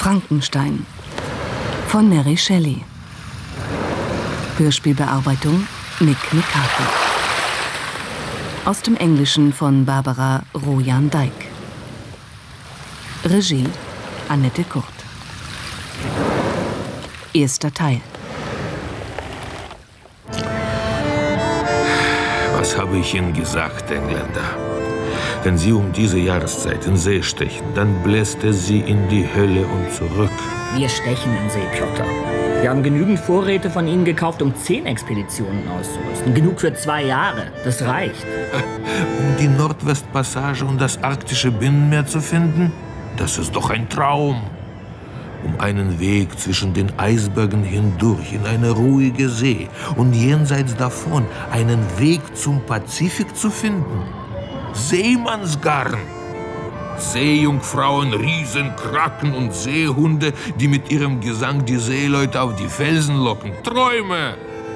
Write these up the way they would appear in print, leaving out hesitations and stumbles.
Frankenstein von Mary Shelley. Hörspielbearbeitung Nick McCarthy. Aus dem Englischen von Barbara Rojan-Dyck. Regie Annette Kurt. Erster Teil. Was habe ich Ihnen gesagt, Engländer? Wenn Sie um diese Jahreszeit in See stechen, dann bläst er Sie in die Hölle und zurück. Wir stechen in See, Piotr. Wir haben genügend Vorräte von Ihnen gekauft, um 10 Expeditionen auszurüsten. Genug für 2 Jahre. Das reicht. Um die Nordwestpassage und das arktische Binnenmeer zu finden? Das ist doch ein Traum. Um einen Weg zwischen den Eisbergen hindurch in eine ruhige See und jenseits davon einen Weg zum Pazifik zu finden. Seemannsgarn. Seejungfrauen, Riesenkraken und Seehunde, die mit ihrem Gesang die Seeleute auf die Felsen locken. Träume!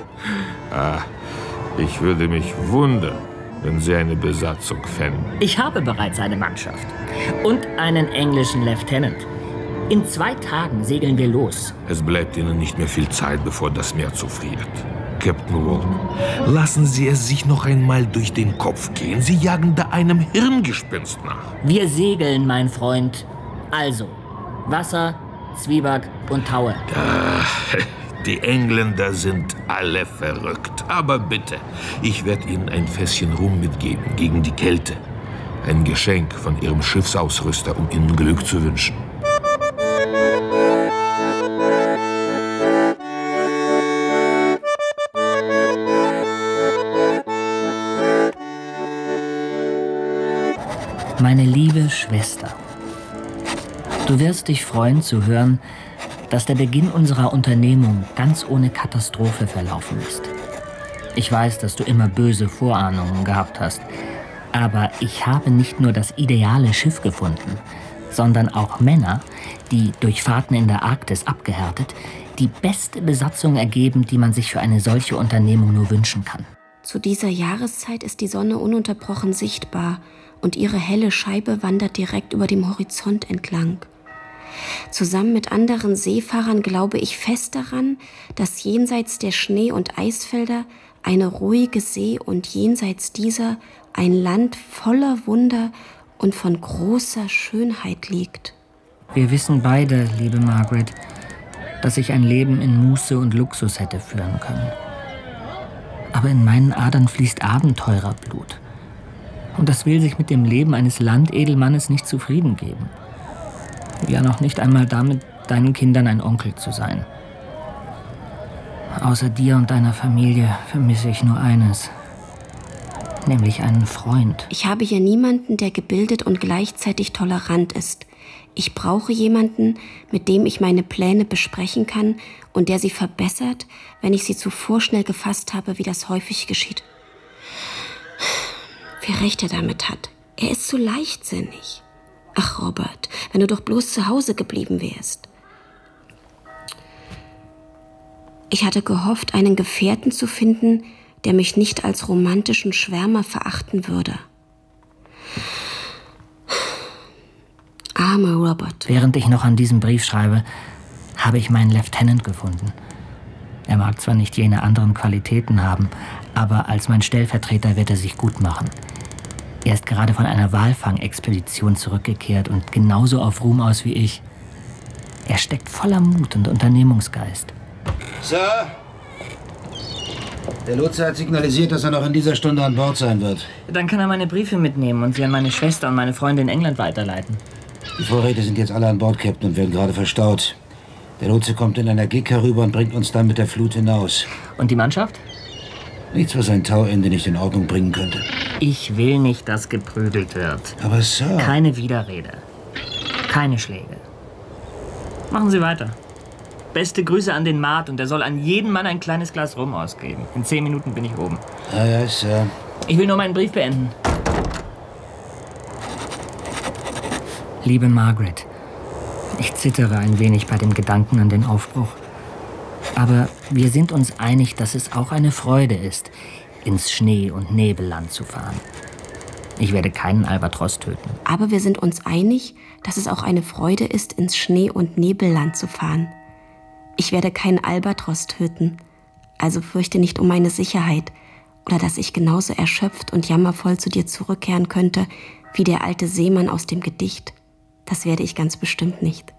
Ich würde mich wundern, wenn Sie eine Besatzung fänden. Ich habe bereits eine Mannschaft. Und einen englischen Lieutenant. In 2 Tagen segeln wir los. Es bleibt Ihnen nicht mehr viel Zeit, bevor das Meer zufriert. Captain Walk, lassen Sie es sich noch einmal durch den Kopf gehen. Sie jagen da einem Hirngespinst nach. Wir segeln, mein Freund. Also, Wasser, Zwieback und Taue. Die Engländer sind alle verrückt. Aber bitte, ich werde Ihnen ein Fässchen Rum mitgeben gegen die Kälte. Ein Geschenk von Ihrem Schiffsausrüster, um Ihnen Glück zu wünschen. Meine liebe Schwester, du wirst dich freuen zu hören, dass der Beginn unserer Unternehmung ganz ohne Katastrophe verlaufen ist. Ich weiß, dass du immer böse Vorahnungen gehabt hast, aber ich habe nicht nur das ideale Schiff gefunden, sondern auch Männer, die durch Fahrten in der Arktis abgehärtet, die beste Besatzung ergeben, die man sich für eine solche Unternehmung nur wünschen kann. Zu dieser Jahreszeit ist die Sonne ununterbrochen sichtbar und ihre helle Scheibe wandert direkt über dem Horizont entlang. Zusammen mit anderen Seefahrern glaube ich fest daran, dass jenseits der Schnee- und Eisfelder eine ruhige See und jenseits dieser ein Land voller Wunder und von großer Schönheit liegt. Wir wissen beide, liebe Margaret, dass ich ein Leben in Muße und Luxus hätte führen können. Aber in meinen Adern fließt Abenteurerblut. Und das will sich mit dem Leben eines Landedelmannes nicht zufrieden geben. Ja, noch nicht einmal damit, deinen Kindern ein Onkel zu sein. Außer dir und deiner Familie vermisse ich nur eines. Nämlich einen Freund. Ich habe hier niemanden, der gebildet und gleichzeitig tolerant ist. Ich brauche jemanden, mit dem ich meine Pläne besprechen kann und der sie verbessert, wenn ich sie zu vorschnell gefasst habe, wie das häufig geschieht. Wie recht er damit hat. Er ist so leichtsinnig. Ach, Robert, wenn du doch bloß zu Hause geblieben wärst. Ich hatte gehofft, einen Gefährten zu finden, der mich nicht als romantischen Schwärmer verachten würde. Armer Robert. Während ich noch an diesem Brief schreibe, habe ich meinen Lieutenant gefunden. Er mag zwar nicht jene anderen Qualitäten haben, aber als mein Stellvertreter wird er sich gut machen. Er ist gerade von einer Walfangexpedition zurückgekehrt und genauso auf Ruhm aus wie ich. Er steckt voller Mut und Unternehmungsgeist. Sir, der Lotse hat signalisiert, dass er noch in dieser Stunde an Bord sein wird. Dann kann er meine Briefe mitnehmen und sie an meine Schwester und meine Freunde in England weiterleiten. Die Vorräte sind jetzt alle an Bord, Captain, und werden gerade verstaut. Der Lotse kommt in einer Gig herüber und bringt uns dann mit der Flut hinaus. Und die Mannschaft? Nichts, was ein Tauende nicht in Ordnung bringen könnte. Ich will nicht, dass geprügelt wird. Aber Sir... Keine Widerrede. Keine Schläge. Machen Sie weiter. Beste Grüße an den Maat und er soll an jeden Mann ein kleines Glas Rum ausgeben. In 10 Minuten bin ich oben. Ja, Sir. Ich will nur meinen Brief beenden. Liebe Margaret, ich zittere ein wenig bei dem Gedanken an den Aufbruch. Aber wir sind uns einig, dass es auch eine Freude ist, ins Schnee- und Nebelland zu fahren. Ich werde keinen Albatros töten. Aber wir sind uns einig, dass es auch eine Freude ist, ins Schnee- und Nebelland zu fahren. Ich werde keinen Albatros töten, also fürchte nicht um meine Sicherheit oder dass ich genauso erschöpft und jammervoll zu dir zurückkehren könnte, wie der alte Seemann aus dem Gedicht. Das werde ich ganz bestimmt nicht.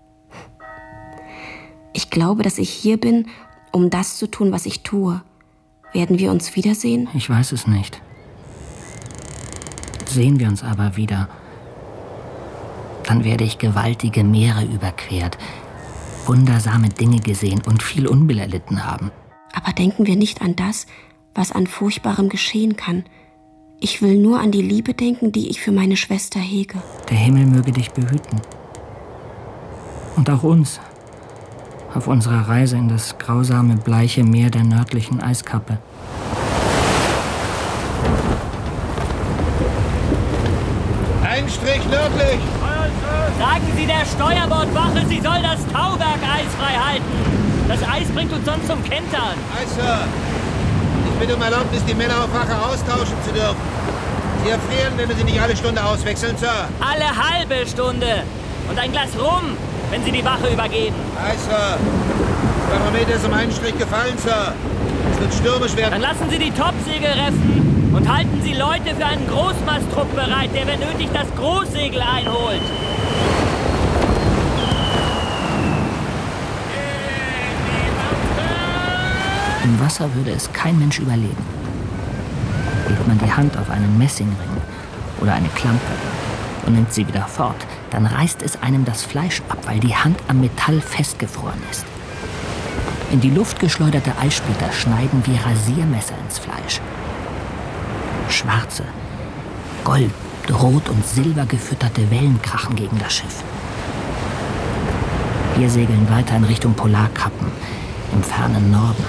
Ich glaube, dass ich hier bin, um das zu tun, was ich tue. Werden wir uns wiedersehen? Ich weiß es nicht. Sehen wir uns aber wieder, dann werde ich gewaltige Meere überquert, wundersame Dinge gesehen und viel Unbill erlitten haben. Aber denken wir nicht an das, was an Furchtbarem geschehen kann. Ich will nur an die Liebe denken, die ich für meine Schwester hege. Der Himmel möge dich behüten. Und auch uns. Auf unserer Reise in das grausame, bleiche Meer der nördlichen Eiskappe. Ein Strich nördlich! Sagen Sie der Steuerbordwache, sie soll das Tauwerk eisfrei halten. Das Eis bringt uns sonst zum Kentern. Aye, Sir. Ich bitte um Erlaubnis, die Männer auf Wache austauschen zu dürfen. Sie erfrieren, wenn wir sie nicht alle Stunde auswechseln, Sir. Alle halbe Stunde. Und ein Glas Rum, wenn Sie die Wache übergeben. Aye, Sir. Das Barometer ist um einen Strich gefallen, Sir. Es wird stürmisch werden. Dann lassen Sie die Topsegel reffen und halten Sie Leute für einen Großmasttrupp bereit, der, wenn nötig, das Großsegel einholt. Im Wasser würde es kein Mensch überleben. Legt man die Hand auf einen Messingring oder eine Klampe und nimmt sie wieder fort, dann reißt es einem das Fleisch ab, weil die Hand am Metall festgefroren ist. In die Luft geschleuderte Eissplitter schneiden wie Rasiermesser ins Fleisch. Schwarze, gold, rot und silber gefütterte Wellen krachen gegen das Schiff. Wir segeln weiter in Richtung Polarkappen im fernen Norden.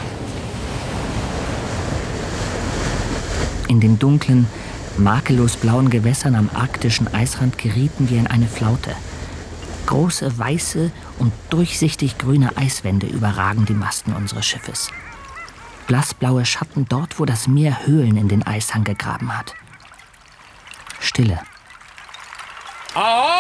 In den dunklen, makellos blauen Gewässern am arktischen Eisrand gerieten wir in eine Flaute. Große, weiße und durchsichtig grüne Eiswände überragen die Masten unseres Schiffes. Blassblaue Schatten dort, wo das Meer Höhlen in den Eishang gegraben hat. Stille. Ahoi!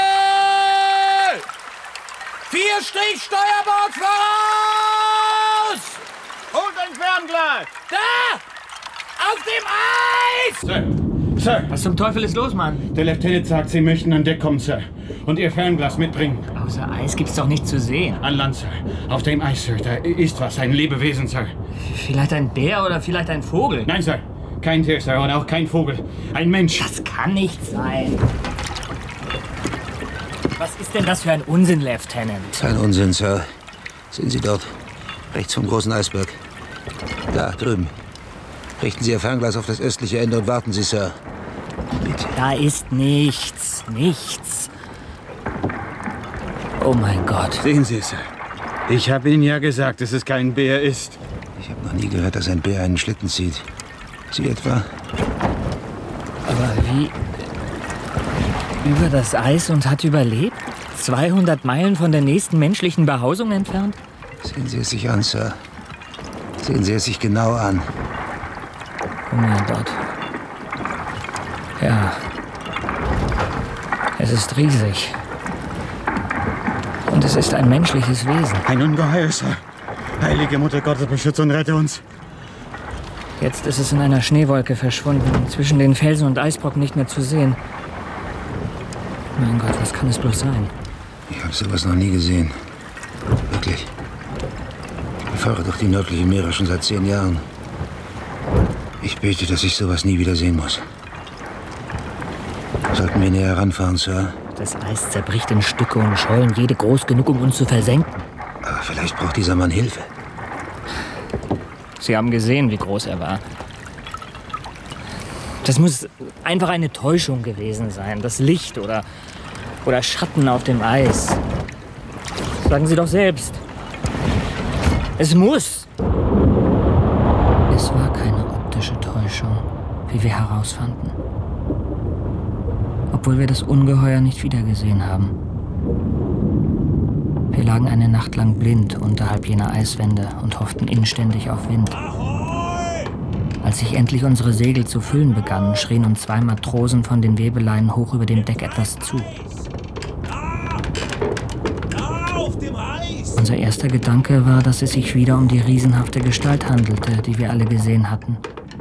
4 Strich Steuerbord voraus! Holt ein Fernglas! Da! Auf dem Eis! Sir, Was zum Teufel ist los, Mann? der Lieutenant sagt, Sie möchten an Deck kommen, Sir. Und Ihr Fernglas mitbringen. Außer Eis gibt's doch nichts zu sehen. An Land, Sir. Auf dem Eis, Sir. Da ist was. Ein Lebewesen, Sir. Vielleicht ein Bär oder vielleicht ein Vogel? Nein, Sir. Kein Tier, Sir. Und auch kein Vogel. Ein Mensch. Das kann nicht sein. Was ist denn das für ein Unsinn, Lieutenant? Kein Unsinn, Sir. Sehen Sie dort. Rechts vom großen Eisberg. Da, drüben. Richten Sie Ihr Fernglas auf das östliche Ende und warten Sie, Sir. Bitte. Da ist nichts. Nichts. Oh mein Gott. Sehen Sie, Sir. Ich habe Ihnen ja gesagt, dass es kein Bär ist. Ich habe noch nie gehört, dass ein Bär einen Schlitten zieht. Sie etwa? Aber wie? Über das Eis und hat überlebt? 200 Meilen von der nächsten menschlichen Behausung entfernt? Sehen Sie es sich an, Sir. Sehen Sie es sich genau an. Oh mein Gott. Ja. Es ist riesig. Und es ist ein menschliches Wesen. Ein Ungeheuer, Sir. Heilige Mutter Gottes, beschütze und rette uns. Jetzt ist es in einer Schneewolke verschwunden, zwischen den Felsen und Eisbrocken nicht mehr zu sehen. Mein Gott, was kann es bloß sein? Ich habe sowas noch nie gesehen. Wirklich. Ich fahre durch die nördlichen Meere schon seit 10 Jahren. Ich bete, dass ich sowas nie wieder sehen muss. Sollten wir näher ranfahren, Sir? Das Eis zerbricht in Stücke und Schollen, jede groß genug, um uns zu versenken. Aber vielleicht braucht dieser Mann Hilfe. Sie haben gesehen, wie groß er war. Das muss einfach eine Täuschung gewesen sein. Das Licht oder Schatten auf dem Eis. Sagen Sie doch selbst. Es muss. Es war keine optische Täuschung, wie wir herausfanden. Obwohl wir das Ungeheuer nicht wiedergesehen haben. Wir lagen eine Nacht lang blind unterhalb jener Eiswände und hofften inständig auf Wind. Als sich endlich unsere Segel zu füllen begannen, schrien uns 2 Matrosen von den Webeleinen hoch über dem Deck etwas zu. Unser erster Gedanke war, dass es sich wieder um die riesenhafte Gestalt handelte, die wir alle gesehen hatten.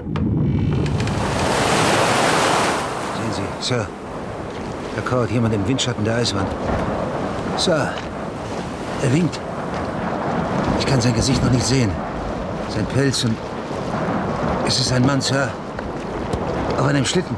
Sehen Sie, Sir. Da kauert jemand im Windschatten der Eiswand. Sir, er winkt. Ich kann sein Gesicht noch nicht sehen. Sein Pelz und... Es ist ein Mann, Sir. Auf einem Schlitten.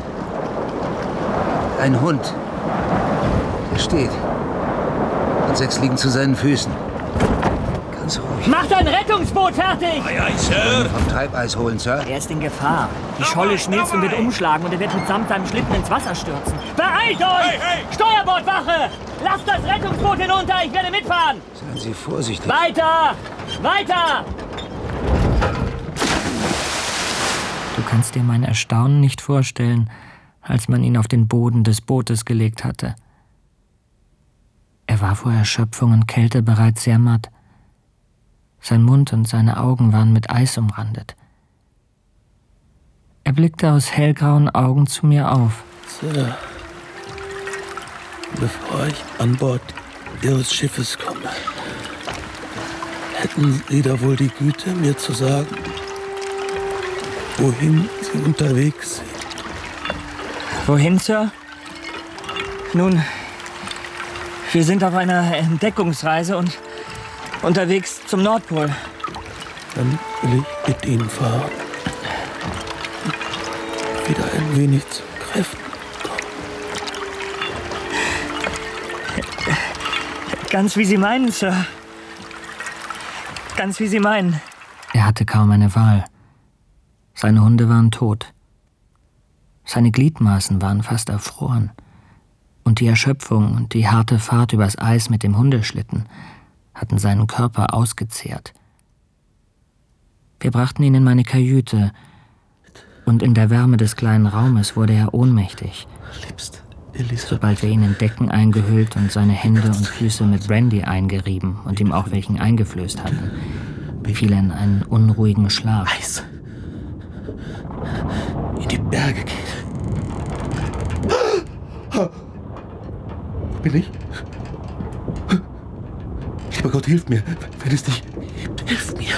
Ein Hund. Er steht. Und 6 liegen zu seinen Füßen. Ganz ruhig. Mach dein Rettungsboot fertig! Ei, ei, Sir. Vom Treibeis holen, Sir. Er ist in Gefahr. Die Scholle schmilzt und wird umschlagen und er wird mitsamt seinem Schlitten ins Wasser stürzen. Beeilt euch! Hey, hey! Steuerbordwache! Lasst das Rettungsboot hinunter, ich werde mitfahren! Seien Sie vorsichtig. Weiter! Weiter! Du kannst dir mein Erstaunen nicht vorstellen, als man ihn auf den Boden des Bootes gelegt hatte. Er war vor Erschöpfung und Kälte bereits sehr matt. Sein Mund und seine Augen waren mit Eis umrandet. Er blickte aus hellgrauen Augen zu mir auf. Sir, bevor ich an Bord Ihres Schiffes komme, hätten Sie da wohl die Güte, mir zu sagen, wohin Sie unterwegs sind? Wohin, Sir? Nun, wir sind auf einer Entdeckungsreise und unterwegs zum Nordpol. Dann will ich mit Ihnen fahren. Wieder ein wenig zu Kräften kommen. Ganz wie Sie meinen, Sir. Ganz wie Sie meinen. Er hatte kaum eine Wahl. Seine Hunde waren tot. Seine Gliedmaßen waren fast erfroren. Und die Erschöpfung und die harte Fahrt übers Eis mit dem Hundeschlitten hatten seinen Körper ausgezehrt. Wir brachten ihn in meine Kajüte, und in der Wärme des kleinen Raumes wurde er ohnmächtig. Liebste Elisabeth. Sobald wir ihn in Decken eingehüllt und seine Hände und Füße mit Brandy eingerieben und ihm auch welchen eingeflößt hatten, fiel er in einen unruhigen Schlaf. Eis. In die Berge geht. Wo bin ich? Lieber Gott, hilf mir. Wenn es dich gibt, hilf mir.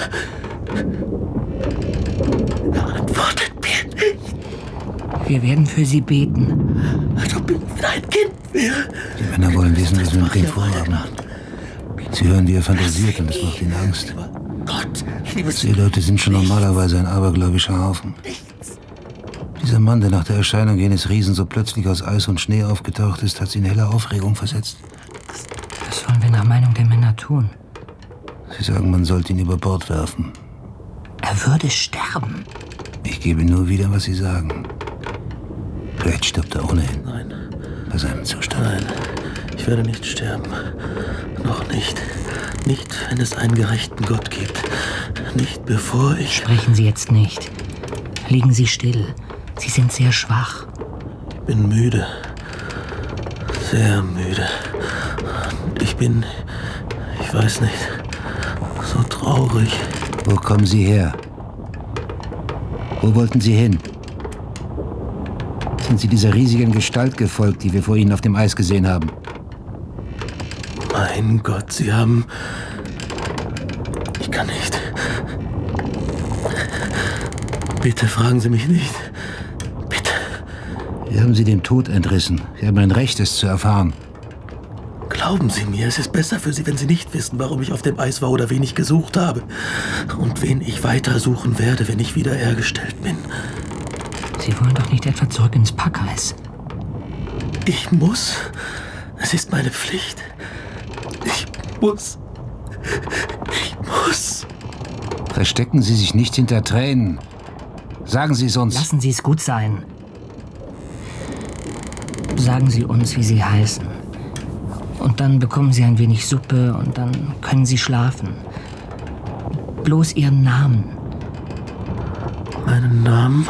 Antwortet mir nicht. Wir werden für Sie beten. Als ob ich wieder ein Kind wäre. Die Männer wollen wissen, was wir mit dem vorhaben. Sie hören, wie er fantasiert, und das macht ihnen Angst. Gott, liebes Die Leute sind schon normalerweise ein abergläubischer Haufen. Dieser Mann, der nach der Erscheinung jenes Riesen so plötzlich aus Eis und Schnee aufgetaucht ist, hat sie in helle Aufregung versetzt. Was wollen wir nach Meinung der Männer tun? Sie sagen, man sollte ihn über Bord werfen. Er würde sterben. Ich gebe nur wieder, was Sie sagen. Vielleicht stirbt er ohnehin. Nein. Bei seinem Zustand. Nein, ich werde nicht sterben. Noch nicht. Nicht, wenn es einen gerechten Gott gibt. Nicht, bevor ich... Sprechen Sie jetzt nicht. Liegen Sie still. Sie sind sehr schwach. Ich bin müde. Sehr müde. Und ich weiß nicht, so traurig. Wo kommen Sie her? Wo wollten Sie hin? Sind Sie dieser riesigen Gestalt gefolgt, die wir vor Ihnen auf dem Eis gesehen haben? Mein Gott, Sie haben... Ich kann nicht. Bitte fragen Sie mich nicht. Bitte. Wir haben Sie dem Tod entrissen. Sie haben ein Recht, es zu erfahren. Glauben Sie mir, es ist besser für Sie, wenn Sie nicht wissen, warum ich auf dem Eis war oder wen ich gesucht habe. Und wen ich weiter suchen werde, wenn ich wiederhergestellt bin. Sie wollen doch nicht etwa zurück ins Packeis. Ich muss. Es ist meine Pflicht. Ich muss. Verstecken Sie sich nicht hinter Tränen. Sagen Sie es uns. Lassen Sie es gut sein. Sagen Sie uns, wie Sie heißen. Und dann bekommen Sie ein wenig Suppe und dann können Sie schlafen. Bloß Ihren Namen. Meinen Namen?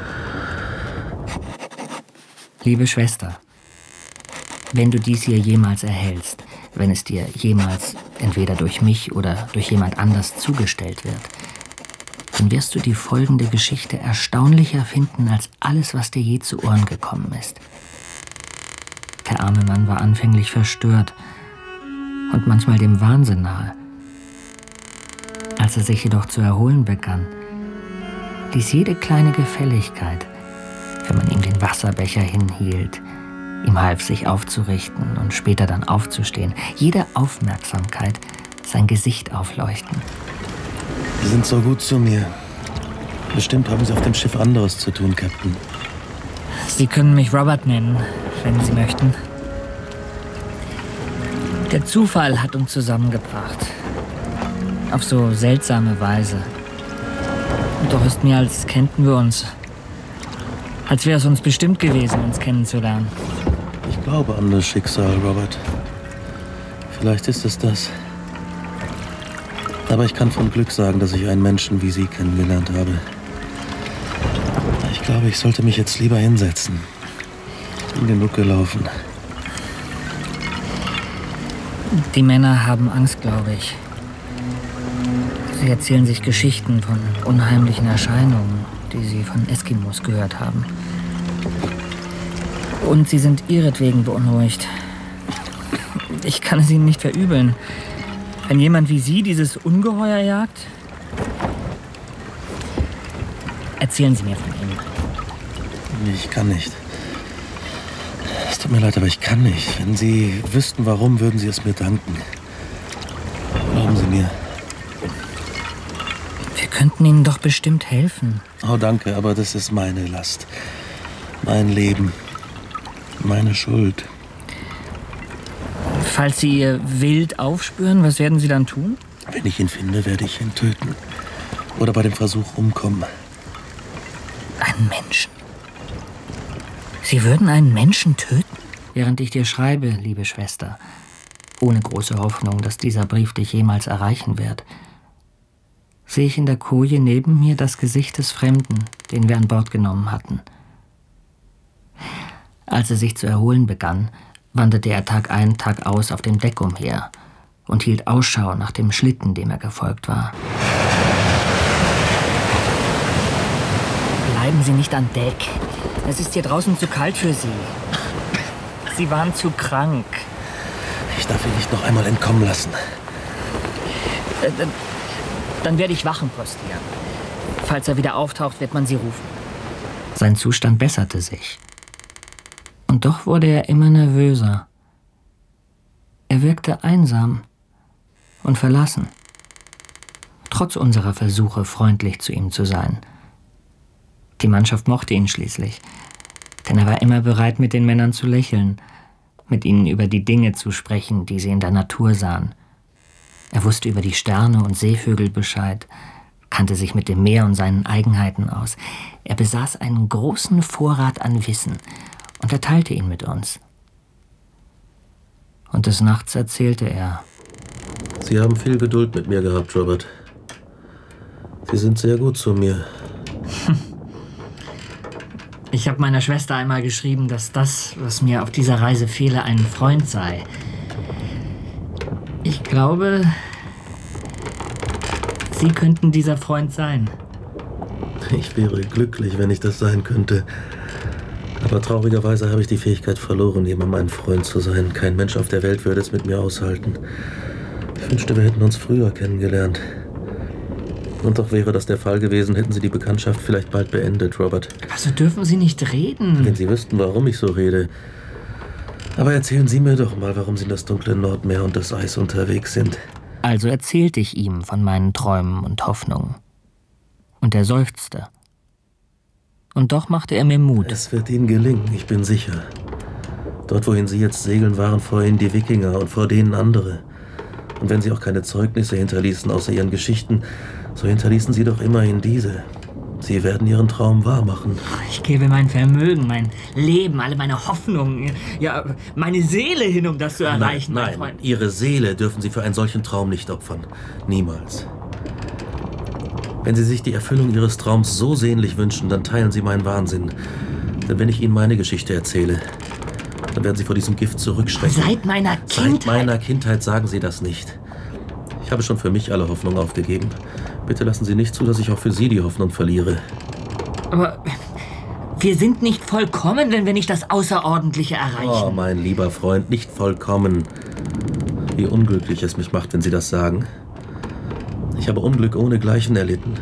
Liebe Schwester, wenn du dies hier jemals erhältst, wenn es dir jemals entweder durch mich oder durch jemand anders zugestellt wird, dann wirst du die folgende Geschichte erstaunlicher finden als alles, was dir je zu Ohren gekommen ist. Der arme Mann war anfänglich verstört und manchmal dem Wahnsinn nahe. Als er sich jedoch zu erholen begann, ließ jede kleine Gefälligkeit, wenn man ihm den Wasserbecher hinhielt, ihm half, sich aufzurichten und später dann aufzustehen, jede Aufmerksamkeit sein Gesicht aufleuchten. Sie sind so gut zu mir. Bestimmt haben Sie auf dem Schiff anderes zu tun, Captain. Sie können mich Robert nennen, wenn Sie möchten. Der Zufall hat uns zusammengebracht. Auf so seltsame Weise. Und doch ist mir, als kennten wir uns. Als wäre es uns bestimmt gewesen, uns kennenzulernen. Ich glaube an das Schicksal, Robert. Vielleicht ist es das. Aber ich kann von Glück sagen, dass ich einen Menschen wie Sie kennengelernt habe. Ich glaube, ich sollte mich jetzt lieber hinsetzen. Ich bin genug gelaufen. Die Männer haben Angst, glaube ich. Sie erzählen sich Geschichten von unheimlichen Erscheinungen, die sie von Eskimos gehört haben. Und sie sind ihretwegen beunruhigt. Ich kann es ihnen nicht verübeln. Wenn jemand wie Sie dieses Ungeheuer jagt, erzählen Sie mir von ihm. Ich kann nicht. Es tut mir leid, aber ich kann nicht. Wenn Sie wüssten, warum, würden Sie es mir danken. Glauben Sie mir. Wir könnten Ihnen doch bestimmt helfen. Oh, danke, aber das ist meine Last. Mein Leben. Meine Schuld. Falls Sie Ihr Wild aufspüren, was werden Sie dann tun? Wenn ich ihn finde, werde ich ihn töten. Oder bei dem Versuch umkommen. Einen Menschen? Sie würden einen Menschen töten? Während ich dir schreibe, liebe Schwester, ohne große Hoffnung, dass dieser Brief dich jemals erreichen wird, sehe ich in der Koje neben mir das Gesicht des Fremden, den wir an Bord genommen hatten. Als er sich zu erholen begann, wanderte er Tag ein, Tag aus auf dem Deck umher und hielt Ausschau nach dem Schlitten, dem er gefolgt war. Bleiben Sie nicht an Deck. Es ist hier draußen zu kalt für Sie. Sie waren zu krank. Ich darf ihn nicht noch einmal entkommen lassen. Dann werde ich Wachen postieren. Falls er wieder auftaucht, wird man Sie rufen. Sein Zustand besserte sich. Und doch wurde er immer nervöser. Er wirkte einsam und verlassen, trotz unserer Versuche, freundlich zu ihm zu sein. Die Mannschaft mochte ihn schließlich, denn er war immer bereit, mit den Männern zu lächeln, mit ihnen über die Dinge zu sprechen, die sie in der Natur sahen. Er wusste über die Sterne und Seevögel Bescheid, kannte sich mit dem Meer und seinen Eigenheiten aus. Er besaß einen großen Vorrat an Wissen und er teilte ihn mit uns. Und des Nachts erzählte er. Sie haben viel Geduld mit mir gehabt, Robert. Sie sind sehr gut zu mir. Ich habe meiner Schwester einmal geschrieben, dass das, was mir auf dieser Reise fehle, ein Freund sei. Ich glaube, Sie könnten dieser Freund sein. Ich wäre glücklich, wenn ich das sein könnte. Aber traurigerweise habe ich die Fähigkeit verloren, jemandem ein Freund zu sein. Kein Mensch auf der Welt würde es mit mir aushalten. Ich wünschte, wir hätten uns früher kennengelernt. Und doch wäre das der Fall gewesen, hätten Sie die Bekanntschaft vielleicht bald beendet, Robert. Also dürfen Sie nicht reden. Wenn Sie wüssten, warum ich so rede. Aber erzählen Sie mir doch mal, warum Sie in das dunkle Nordmeer und das Eis unterwegs sind. Also erzählte ich ihm von meinen Träumen und Hoffnungen. Und er seufzte. Und doch machte er mir Mut. Es wird Ihnen gelingen, ich bin sicher. Dort, wohin Sie jetzt segeln, waren vor Ihnen die Wikinger und vor denen andere. Und wenn Sie auch keine Zeugnisse hinterließen außer Ihren Geschichten, so hinterließen Sie doch immerhin diese. Sie werden Ihren Traum wahrmachen. Ich gebe mein Vermögen, mein Leben, alle meine Hoffnungen, ja, meine Seele hin, um das zu erreichen, nein, mein Freund. Ihre Seele dürfen Sie für einen solchen Traum nicht opfern. Niemals. Wenn Sie sich die Erfüllung Ihres Traums so sehnlich wünschen, dann teilen Sie meinen Wahnsinn. Denn wenn ich Ihnen meine Geschichte erzähle, dann werden Sie vor diesem Gift zurückschrecken. Seit meiner Kindheit? Seit meiner Kindheit sagen Sie das nicht. Ich Ich habe schon für mich alle Hoffnung aufgegeben. Bitte lassen Sie nicht zu, dass ich auch für Sie die Hoffnung verliere. Aber wir sind nicht vollkommen, wenn wir nicht das Außerordentliche erreichen. Oh, mein lieber Freund, nicht vollkommen. Wie unglücklich es mich macht, wenn Sie das sagen. Ich habe Unglück ohnegleichen erlitten.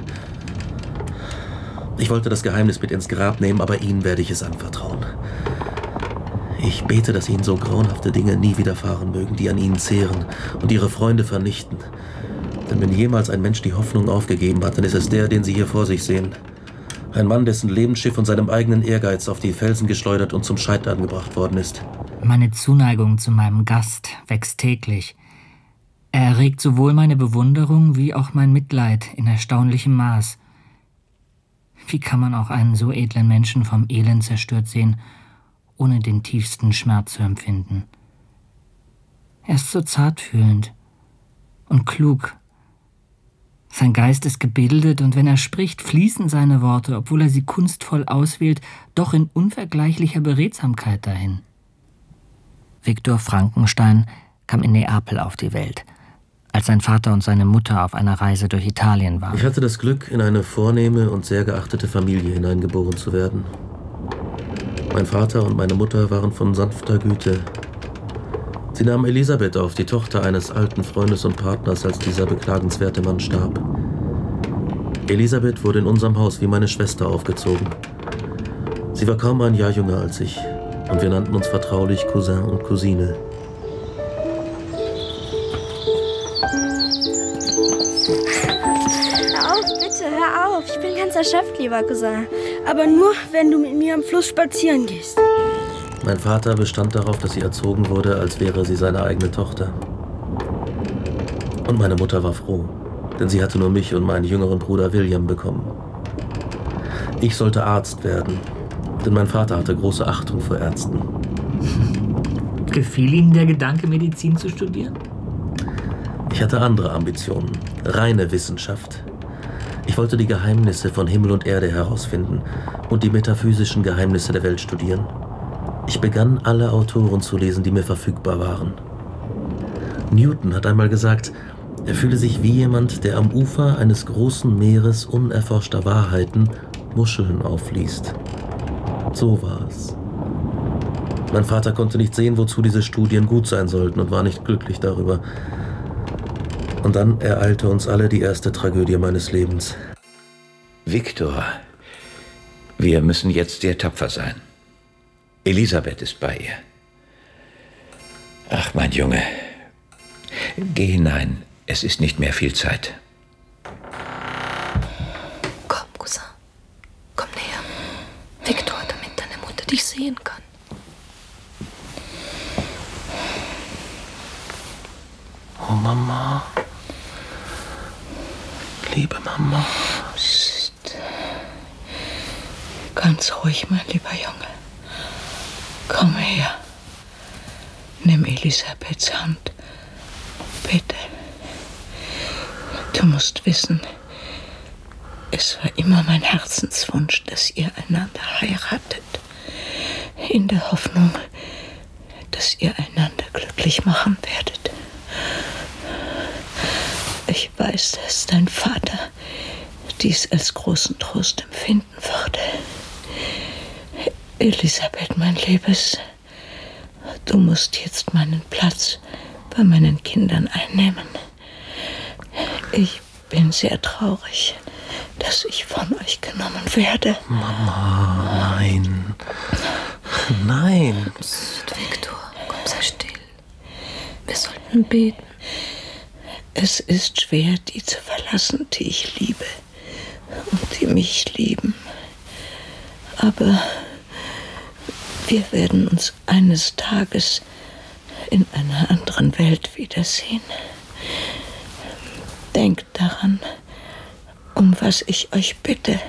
Ich wollte das Geheimnis mit ins Grab nehmen, aber Ihnen werde ich es anvertrauen. Ich bete, dass Ihnen so grauenhafte Dinge nie widerfahren mögen, die an Ihnen zehren und Ihre Freunde vernichten. Denn wenn jemals ein Mensch die Hoffnung aufgegeben hat, dann ist es der, den Sie hier vor sich sehen. Ein Mann, dessen Lebensschiff von seinem eigenen Ehrgeiz auf die Felsen geschleudert und zum Scheitern gebracht worden ist. Meine Zuneigung zu meinem Gast wächst täglich. Er erregt sowohl meine Bewunderung wie auch mein Mitleid in erstaunlichem Maß. Wie kann man auch einen so edlen Menschen vom Elend zerstört sehen, ohne den tiefsten Schmerz zu empfinden? Er ist so zartfühlend und klug. Sein Geist ist gebildet, und wenn er spricht, fließen seine Worte, obwohl er sie kunstvoll auswählt, doch in unvergleichlicher Beredsamkeit dahin. Viktor Frankenstein kam in Neapel auf die Welt, als sein Vater und seine Mutter auf einer Reise durch Italien waren. Ich hatte das Glück, in eine vornehme und sehr geachtete Familie hineingeboren zu werden. Mein Vater und meine Mutter waren von sanfter Güte. Sie nahmen Elisabeth auf, die Tochter eines alten Freundes und Partners, als dieser beklagenswerte Mann starb. Elisabeth wurde in unserem Haus wie meine Schwester aufgezogen. Sie war kaum ein Jahr jünger als ich, und wir nannten uns vertraulich Cousin und Cousine. Hör auf, bitte, hör auf. Ich bin ganz erschöpft, lieber Cousin. Aber nur, wenn du mit mir am Fluss spazieren gehst. Mein Vater bestand darauf, dass sie erzogen wurde, als wäre sie seine eigene Tochter. Und meine Mutter war froh, denn sie hatte nur mich und meinen jüngeren Bruder William bekommen. Ich sollte Arzt werden, denn mein Vater hatte große Achtung vor Ärzten. Gefiel Ihnen der Gedanke, Medizin zu studieren? Ich hatte andere Ambitionen, reine Wissenschaft. Ich wollte die Geheimnisse von Himmel und Erde herausfinden und die metaphysischen Geheimnisse der Welt studieren. Ich begann, alle Autoren zu lesen, die mir verfügbar waren. Newton hat einmal gesagt, er fühle sich wie jemand, der am Ufer eines großen Meeres unerforschter Wahrheiten Muscheln aufliest. So war es. Mein Vater konnte nicht sehen, wozu diese Studien gut sein sollten, und war nicht glücklich darüber. Und dann ereilte uns alle die erste Tragödie meines Lebens. Viktor, wir müssen jetzt sehr tapfer sein. Elisabeth ist bei ihr. Ach, mein Junge, geh hinein. Es ist nicht mehr viel Zeit. Komm, Cousin. Komm näher. Viktor, damit deine Mutter dich sehen kann. Oh, Mama. Liebe Mama. Psst. Ganz ruhig, mein lieber Junge. Komm her. Nimm Elisabeths Hand. Bitte. Du musst wissen, es war immer mein Herzenswunsch, dass ihr einander heiratet. In der Hoffnung, dass ihr einander glücklich machen werdet. Ich weiß, dass dein Vater dies als großen Trost empfinden würde. Elisabeth, mein Liebes, du musst jetzt meinen Platz bei meinen Kindern einnehmen. Ich bin sehr traurig, dass ich von euch genommen werde. Mama, nein. Nein. Psst, Viktor, komm, sei still. Wir sollten beten. Es ist schwer, die zu verlassen, die ich liebe und die mich lieben. Aber wir werden uns eines Tages in einer anderen Welt wiedersehen. Denkt daran, um was ich euch bitte.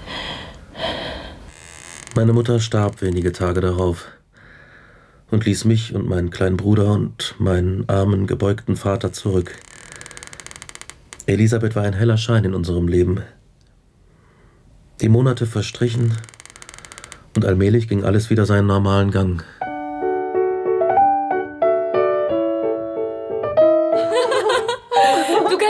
Meine Mutter starb wenige Tage darauf und ließ mich und meinen kleinen Bruder und meinen armen, gebeugten Vater zurück. Elisabeth war ein heller Schein in unserem Leben. Die Monate verstrichen und allmählich ging alles wieder seinen normalen Gang. Du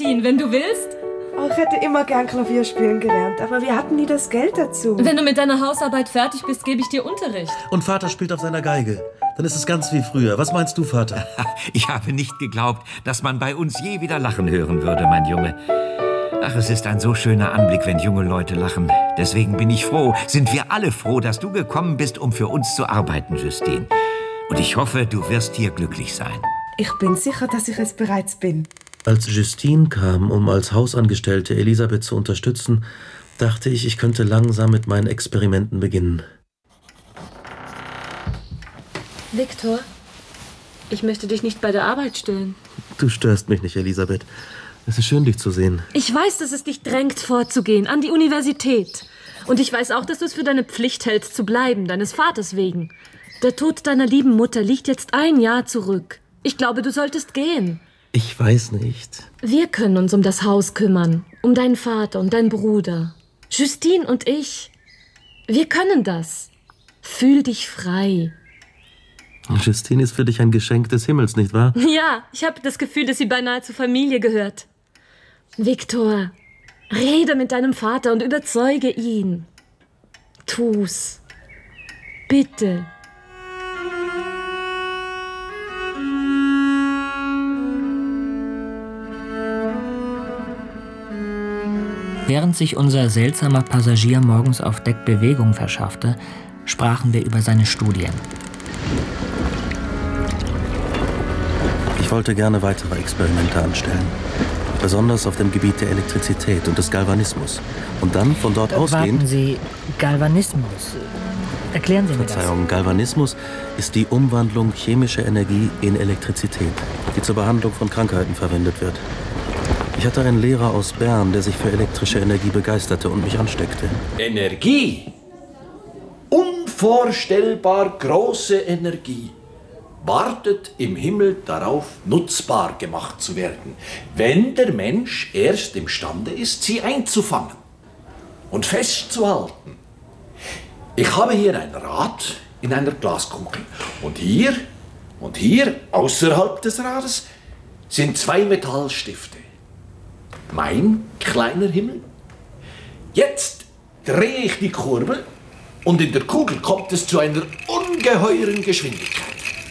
Justine, wenn du willst. Oh, ich hätte immer gern Klavier spielen gelernt, aber wir hatten nie das Geld dazu. Wenn du mit deiner Hausarbeit fertig bist, gebe ich dir Unterricht. Und Vater spielt auf seiner Geige. Dann ist es ganz wie früher. Was meinst du, Vater? Ich habe nicht geglaubt, dass man bei uns je wieder lachen hören würde, mein Junge. Ach, es ist ein so schöner Anblick, wenn junge Leute lachen. Deswegen bin ich froh, sind wir alle froh, dass du gekommen bist, um für uns zu arbeiten, Justine. Und ich hoffe, du wirst hier glücklich sein. Ich bin sicher, dass ich es bereits bin. Als Justine kam, um als Hausangestellte Elisabeth zu unterstützen, dachte ich, ich könnte langsam mit meinen Experimenten beginnen. Viktor, ich möchte dich nicht bei der Arbeit stören. Du störst mich nicht, Elisabeth. Es ist schön, dich zu sehen. Ich weiß, dass es dich drängt, vorzugehen, an die Universität. Und ich weiß auch, dass du es für deine Pflicht hältst, zu bleiben, deines Vaters wegen. Der Tod deiner lieben Mutter liegt jetzt 1 Jahr zurück. Ich glaube, du solltest gehen. Ich weiß nicht. Wir können uns um das Haus kümmern, um deinen Vater und deinen Bruder. Justine und ich. Wir können das. Fühl dich frei. Justine ist für dich ein Geschenk des Himmels, nicht wahr? Ja, ich habe das Gefühl, dass sie beinahe zur Familie gehört. Viktor, rede mit deinem Vater und überzeuge ihn. Tu's. Bitte. Während sich unser seltsamer Passagier morgens auf Deck Bewegung verschaffte, sprachen wir über seine Studien. Ich wollte gerne weitere Experimente anstellen. Besonders auf dem Gebiet der Elektrizität und des Galvanismus. Und dann von dort ausgehend... Warten Sie, Galvanismus. Erklären Sie mir das. Verzeihung, Galvanismus ist die Umwandlung chemischer Energie in Elektrizität, die zur Behandlung von Krankheiten verwendet wird. Ich hatte einen Lehrer aus Bern, der sich für elektrische Energie begeisterte und mich ansteckte. Energie, unvorstellbar große Energie, wartet im Himmel darauf, nutzbar gemacht zu werden, wenn der Mensch erst imstande ist, sie einzufangen und festzuhalten. Ich habe hier ein Rad in einer Glaskugel und hier, außerhalb des Rades, sind 2 Metallstifte. Mein kleiner Himmel. Jetzt drehe ich die Kurbel und in der Kugel kommt es zu einer ungeheuren Geschwindigkeit.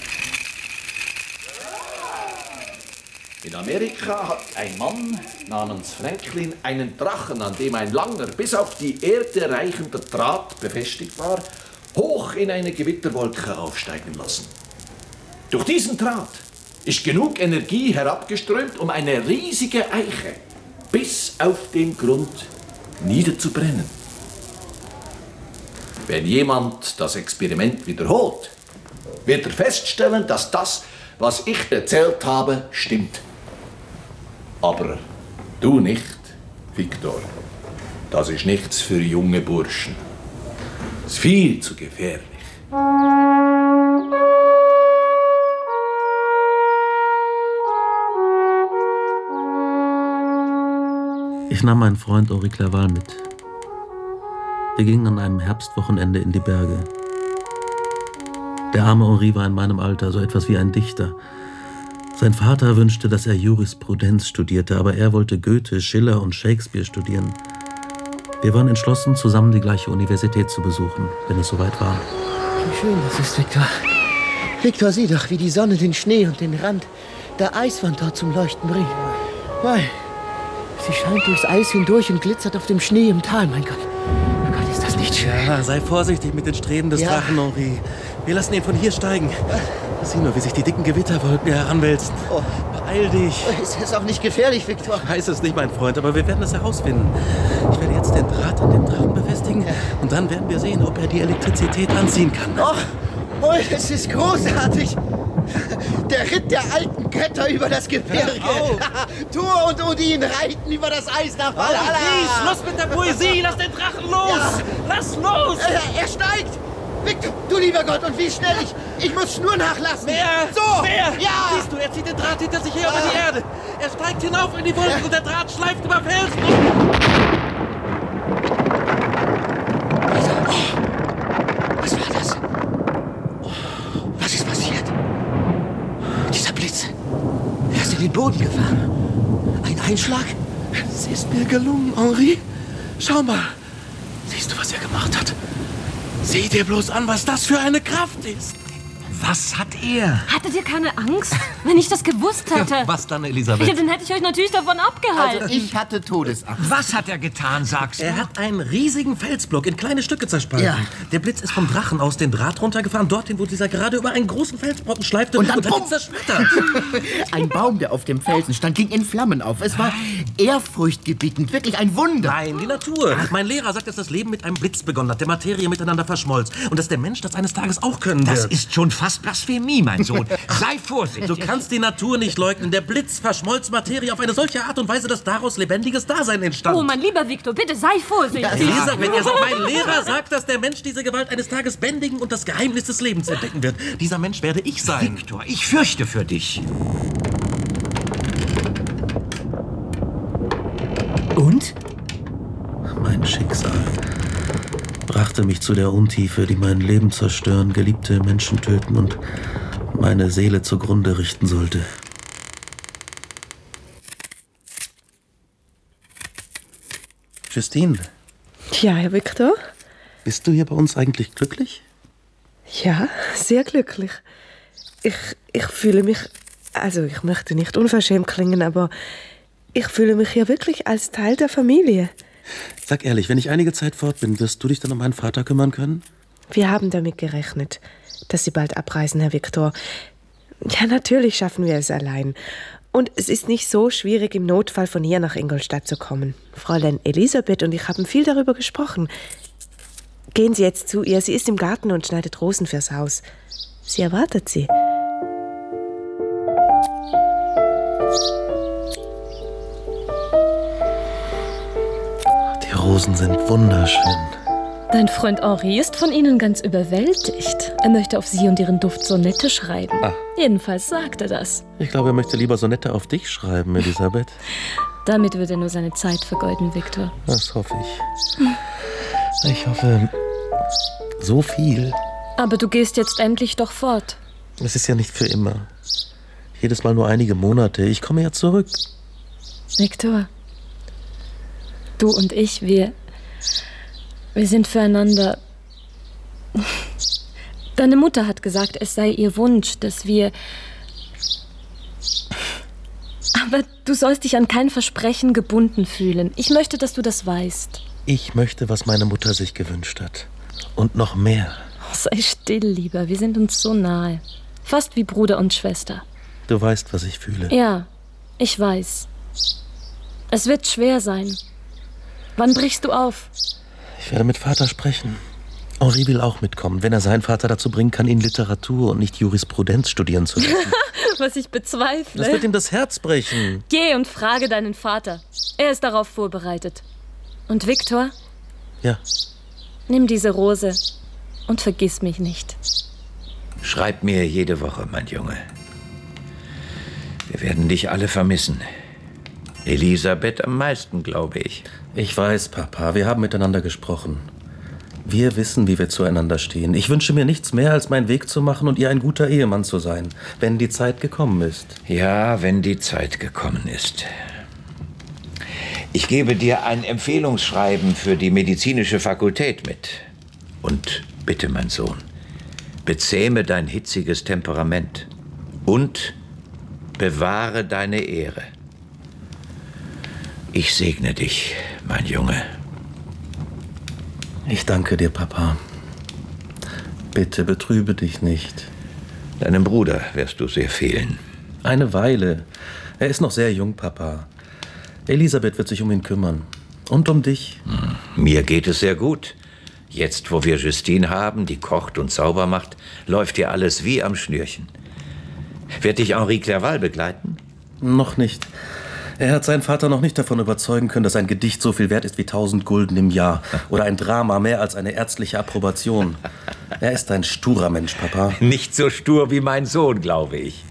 In Amerika hat ein Mann namens Franklin einen Drachen, an dem ein langer, bis auf die Erde reichender Draht befestigt war, hoch in eine Gewitterwolke aufsteigen lassen. Durch diesen Draht ist genug Energie herabgeströmt, um eine riesige Eiche bis auf den Grund niederzubrennen. Wenn jemand das Experiment wiederholt, wird er feststellen, dass das, was ich erzählt habe, stimmt. Aber du nicht, Viktor. Das ist nichts für junge Burschen. Das ist viel zu gefährlich. Ich nahm meinen Freund Henri Clerval mit. Wir gingen an einem Herbstwochenende in die Berge. Der arme Henri war in meinem Alter, so etwas wie ein Dichter. Sein Vater wünschte, dass er Jurisprudenz studierte, aber er wollte Goethe, Schiller und Shakespeare studieren. Wir waren entschlossen, zusammen die gleiche Universität zu besuchen, wenn es soweit war. Wie schön das ist, Viktor. Viktor, sieh doch, wie die Sonne den Schnee und den Rand der Eiswand dort zum Leuchten bringt. Weil sie scheint durchs Eis hindurch und glitzert auf dem Schnee im Tal, mein Gott. Oh Gott, ist das nicht schön. Ja, sei vorsichtig mit den Streben des Drachen, Henri. Wir lassen ihn von hier steigen. Sieh nur, wie sich die dicken Gewitterwolken heranwälzen. Oh. Beeil dich. Ist es auch nicht gefährlich, Viktor? Ich weiß es nicht, mein Freund, aber wir werden es herausfinden. Ich werde jetzt den Draht an dem Drachen befestigen und dann werden wir sehen, ob er die Elektrizität anziehen kann. Oh, es ist großartig. Der Ritt der alten Götter über das Gebirge. Thor und Odin reiten über das Eis nach Valhalla. Schluss mit der Poesie, lass den Drachen los! Ja. Lass los! Er steigt! Victor, du lieber Gott, und wie schnell ich muss Schnur nachlassen. Wer? So! Wer? Ja! Siehst du, er zieht den Draht hinter sich her über die Erde. Er steigt hinauf in die Wolken und der Draht schleift über Felsen. Was war das? Was ist passiert? Dieser Blitz. Er ist in den Boden gefahren. Ein Einschlag? Es ist mir gelungen, Henri. Schau mal. Siehst du, was er gemacht hat? Sieh dir bloß an, was das für eine Kraft ist. Was hat er? Hattet ihr keine Angst? Wenn ich das gewusst hätte. Ja, was dann, Elisabeth? Ja, dann hätte ich euch natürlich davon abgehalten. Also ich hatte Todesangst. Was hat er getan, sagst du? Er hat einen riesigen Felsblock in kleine Stücke zerspalten. Ja. Der Blitz ist vom Drachen aus den Draht runtergefahren, dorthin, wo dieser gerade über einen großen Felsbrocken schleifte und dann hat ihn zerschmettert. Ein Baum, der auf dem Felsen stand, ging in Flammen auf. Es war ehrfurchtgebietend, wirklich ein Wunder. Nein, die Natur. Mein Lehrer sagt, dass das Leben mit einem Blitz begonnen hat, der Materie miteinander verschmolz. Und dass der Mensch das eines Tages auch können wird. Das ist schon fast Blasphemie, mein Sohn. Sei vorsichtig. Du kannst die Natur nicht leugnen. Der Blitz verschmolz Materie auf eine solche Art und Weise, dass daraus lebendiges Dasein entstand. Oh, mein lieber Viktor, bitte sei vorsichtig. Mein Lehrer sagt, dass der Mensch diese Gewalt eines Tages bändigen und das Geheimnis des Lebens entdecken wird. Dieser Mensch werde ich sein. Viktor, ich fürchte für dich. Und? Mein Schicksal brachte mich zu der Untiefe, die mein Leben zerstören, geliebte Menschen töten und meine Seele zugrunde richten sollte. Justine. Ja, Herr Viktor? Bist du hier bei uns eigentlich glücklich? Ja, sehr glücklich. Ich fühle mich, also ich möchte nicht unverschämt klingen, aber ich fühle mich hier wirklich als Teil der Familie. Sag ehrlich, wenn ich einige Zeit fort bin, wirst du dich dann um meinen Vater kümmern können? Wir haben damit gerechnet, dass Sie bald abreisen, Herr Viktor. Ja, natürlich schaffen wir es allein. Und es ist nicht so schwierig, im Notfall von hier nach Ingolstadt zu kommen. Fräulein Elisabeth und ich haben viel darüber gesprochen. Gehen Sie jetzt zu ihr. Sie ist im Garten und schneidet Rosen fürs Haus. Sie erwartet Sie. Die Rosen sind wunderschön. Dein Freund Henri ist von ihnen ganz überwältigt. Er möchte auf sie und ihren Duft Sonette schreiben. Ah. Jedenfalls sagt er das. Ich glaube, er möchte lieber Sonette auf dich schreiben, Elisabeth. Damit wird er nur seine Zeit vergeuden, Viktor. Das hoffe ich. Ich hoffe, so viel. Aber du gehst jetzt endlich doch fort. Es ist ja nicht für immer. Jedes Mal nur einige Monate. Ich komme ja zurück. Viktor, du und ich, wir sind füreinander. Deine Mutter hat gesagt, es sei ihr Wunsch, dass wir... Aber du sollst dich an kein Versprechen gebunden fühlen. Ich möchte, dass du das weißt. Ich möchte, was meine Mutter sich gewünscht hat. Und noch mehr. Oh, sei still, Lieber. Wir sind uns so nahe. Fast wie Bruder und Schwester. Du weißt, was ich fühle. Ja, ich weiß. Es wird schwer sein. Wann brichst du auf? Ich werde mit Vater sprechen. Henri will auch mitkommen, wenn er seinen Vater dazu bringen kann, ihn Literatur und nicht Jurisprudenz studieren zu lassen. Was ich bezweifle. Das wird ihm das Herz brechen. Geh und frage deinen Vater. Er ist darauf vorbereitet. Und Viktor? Ja? Nimm diese Rose und vergiss mich nicht. Schreib mir jede Woche, mein Junge. Wir werden dich alle vermissen. Elisabeth am meisten, glaube ich. Ich weiß, Papa, wir haben miteinander gesprochen. Wir wissen, wie wir zueinander stehen. Ich wünsche mir nichts mehr, als meinen Weg zu machen und ihr ein guter Ehemann zu sein, wenn die Zeit gekommen ist. Ja, wenn die Zeit gekommen ist. Ich gebe dir ein Empfehlungsschreiben für die medizinische Fakultät mit. Und bitte, mein Sohn, bezähme dein hitziges Temperament und bewahre deine Ehre. Ich segne dich, mein Junge. Ich danke dir, Papa. Bitte betrübe dich nicht. Deinem Bruder wirst du sehr fehlen. Eine Weile. Er ist noch sehr jung, Papa. Elisabeth wird sich um ihn kümmern. Und um dich. Mir geht es sehr gut. Jetzt, wo wir Justine haben, die kocht und sauber macht, läuft hier alles wie am Schnürchen. Wird dich Henri Clerval begleiten? Noch nicht. Er hat seinen Vater noch nicht davon überzeugen können, dass ein Gedicht so viel wert ist wie 1000 Gulden im Jahr. Oder ein Drama mehr als eine ärztliche Approbation. Er ist ein sturer Mensch, Papa. Nicht so stur wie mein Sohn, glaube ich.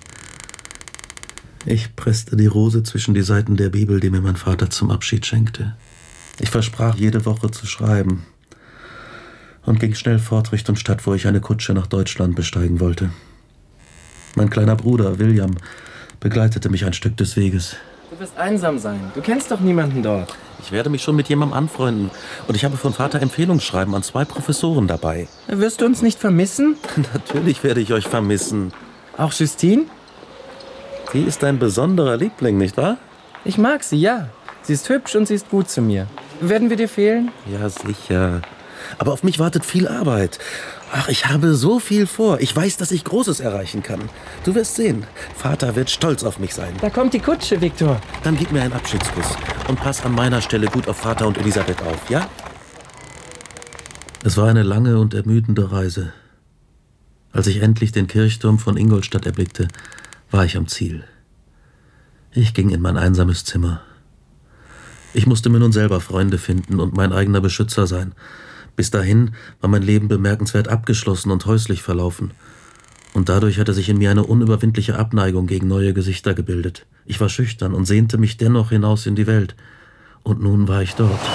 Ich presste die Rose zwischen die Seiten der Bibel, die mir mein Vater zum Abschied schenkte. Ich versprach, jede Woche zu schreiben. Und ging schnell fort Richtung Stadt, wo ich eine Kutsche nach Deutschland besteigen wollte. Mein kleiner Bruder, William, begleitete mich ein Stück des Weges. Du wirst einsam sein. Du kennst doch niemanden dort. Ich werde mich schon mit jemandem anfreunden. Und ich habe von Vater Empfehlungsschreiben an 2 Professoren dabei. Wirst du uns nicht vermissen? Natürlich werde ich euch vermissen. Auch Justine? Sie ist dein besonderer Liebling, nicht wahr? Ich mag sie, ja. Sie ist hübsch und sie ist gut zu mir. Werden wir dir fehlen? Ja, sicher. Aber auf mich wartet viel Arbeit. Ach, ich habe so viel vor. Ich weiß, dass ich Großes erreichen kann. Du wirst sehen. Vater wird stolz auf mich sein. Da kommt die Kutsche, Viktor. Dann gib mir einen Abschiedskuss. Und pass an meiner Stelle gut auf Vater und Elisabeth auf, ja? Es war eine lange und ermüdende Reise. Als ich endlich den Kirchturm von Ingolstadt erblickte, war ich am Ziel. Ich ging in mein einsames Zimmer. Ich musste mir nun selber Freunde finden und mein eigener Beschützer sein. Bis dahin war mein Leben bemerkenswert abgeschlossen und häuslich verlaufen. Und dadurch hatte sich in mir eine unüberwindliche Abneigung gegen neue Gesichter gebildet. Ich war schüchtern und sehnte mich dennoch hinaus in die Welt. Und nun war ich dort.